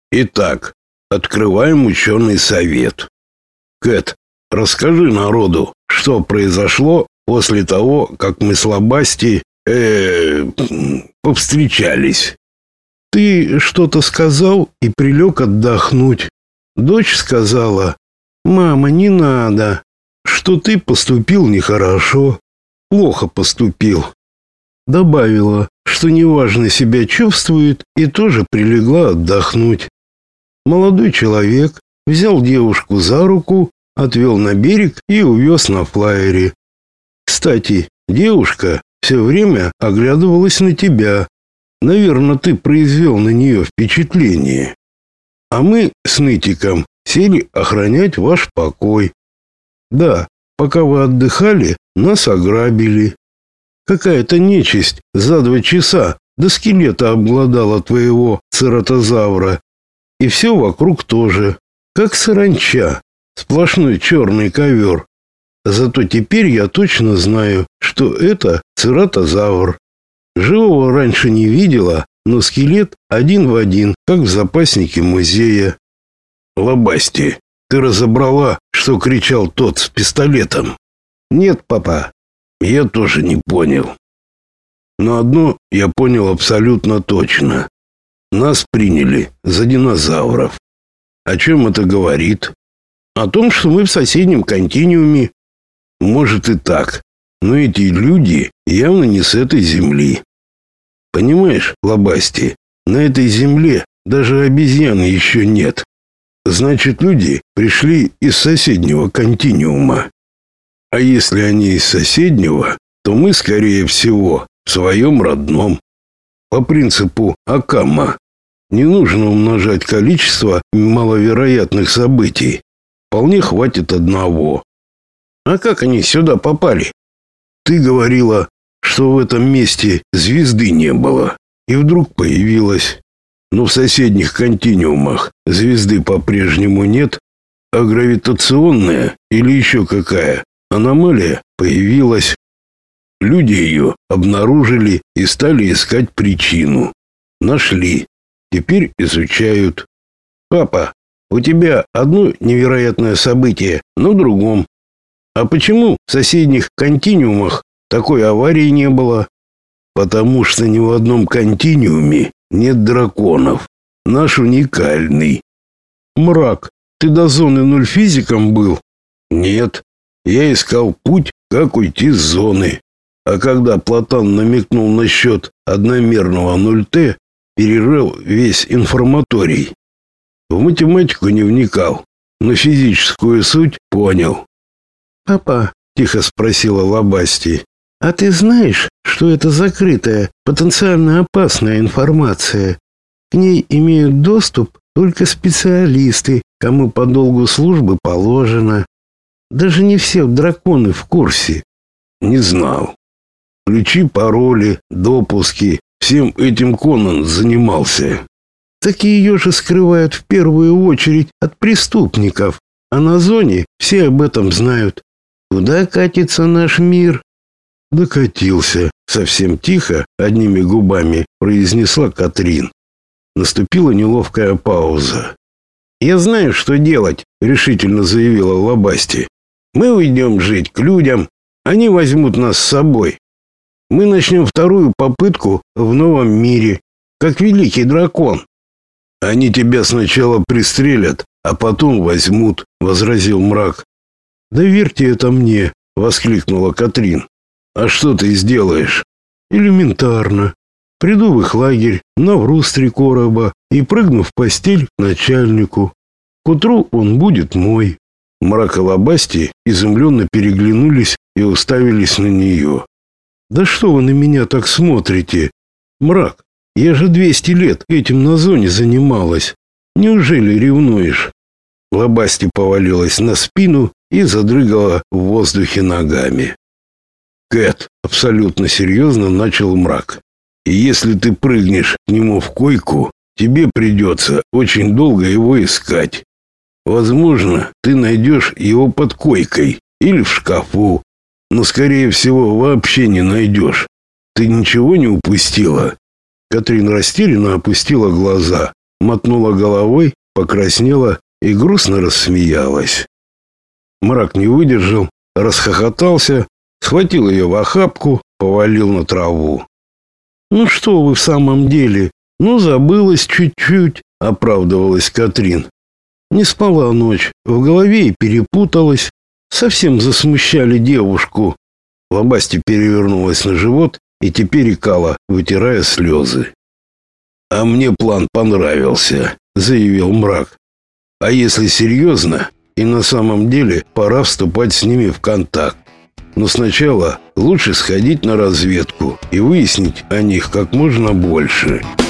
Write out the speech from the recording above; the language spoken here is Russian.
Итак, открываем ученый совет. Кэт, расскажи народу, что произошло после того, как мы с Лобасти повстречались. Ты что-то сказал и прилег отдохнуть. Дочь сказала: «Мама, не надо, что ты поступил нехорошо, плохо поступил». Добавила, что неважно себя чувствует, и тоже прилегла отдохнуть. Молодой человек взял девушку за руку, отвел на берег и увез на флайере. Кстати, девушка все время оглядывалась на тебя. Наверное, ты произвел на нее впечатление. А мы с Нытиком сели охранять ваш покой. Да, пока вы отдыхали, нас ограбили. Какая-то нечисть за 2 часа до скелета обглодала твоего цератозавра. И все вокруг тоже, как саранча, сплошной черный ковер. Зато теперь я точно знаю, что это цератозавр. Живого раньше не видела, но скелет один в один, как в запаснике музея. Лобасти, ты разобрала, что кричал тот с пистолетом? Нет, папа. Я тоже не понял. Но одно я понял абсолютно точно. Нас приняли за динозавров. О чем это говорит? О том, что мы в соседнем континууме. Может и так, но эти люди явно не с этой земли. Понимаешь, Лобасти, на этой земле даже обезьян еще нет. Значит, люди пришли из соседнего континуума. А если они из соседнего, то мы, скорее всего, в своем родном. По принципу Акама. Не нужно умножать количество маловероятных событий. Вполне хватит одного. А как они сюда попали? Ты говорила, что в этом месте звезды не было, и вдруг появилась. Но в соседних континуумах звезды по-прежнему нет, а гравитационная или еще какая аномалия появилась. Люди ее обнаружили и стали искать причину. Нашли. Теперь изучают. Папа, у тебя одно невероятное событие на другом. А почему в соседних континуумах такой аварии не было? Потому что ни в одном континууме нет драконов. Наш уникальный. Мрак, ты до зоны 0 физиком был? Нет. Я искал путь, как уйти с зоны. А когда Платон намекнул насчет одномерного 0Т, перерыл весь информаторий. В математику не вникал, но физическую суть понял. «Папа», — тихо спросила Лобасти, — «а ты знаешь, что это закрытая, потенциально опасная информация? К ней имеют доступ только специалисты, кому по долгу службы положено. Даже не все драконы в курсе». «Не знал. Ключи, пароли, допуски. Всем этим Конан занимался». «Так ее же скрывают в первую очередь от преступников, а на зоне все об этом знают. Куда катится наш мир?» «Докатился», — совсем тихо, одними губами произнесла Катрин. Наступила неловкая пауза. «Я знаю, что делать», — решительно заявила Лобасти. «Мы уйдем жить к людям, они возьмут нас с собой. Мы начнем вторую попытку в новом мире, как великий дракон». «Они тебя сначала пристрелят, а потом возьмут», — возразил Мрак. «Доверьте это мне», — воскликнула Катрин. «А что ты сделаешь?» «Элементарно. Приду в их лагерь, навру с 3 короба и прыгну в постель к начальнику. К утру он будет мой». Мрак и Лобасти изумленно переглянулись и уставились на нее. «Да что вы на меня так смотрите? Мрак, я же 200 лет этим на зоне занималась. Неужели ревнуешь?» Лобасти повалилась на спину и задрыгала в воздухе ногами. «Кэт», — абсолютно серьезно начал Мрак, — «и если ты прыгнешь к нему в койку, тебе придется очень долго его искать. Возможно, ты найдешь его под койкой или в шкафу, но, скорее всего, вообще не найдешь. Ты ничего не упустила?» Катрин растерянно опустила глаза. мотнула головой, покраснела и грустно рассмеялась. Мрак не выдержал, расхохотался, схватил ее в охапку, повалил на траву. «Ну что вы в самом деле? Ну, забылась чуть-чуть», — оправдывалась Катрин. «Не спала ночь, в голове и перепуталась. Совсем засмущали девушку». Лобасти перевернулась на живот и теперь икала, вытирая слезы. «А мне план понравился», — заявил Мрак. «А если серьезно, и на самом деле пора вступать с ними в контакт. Но сначала лучше сходить на разведку и выяснить о них как можно больше».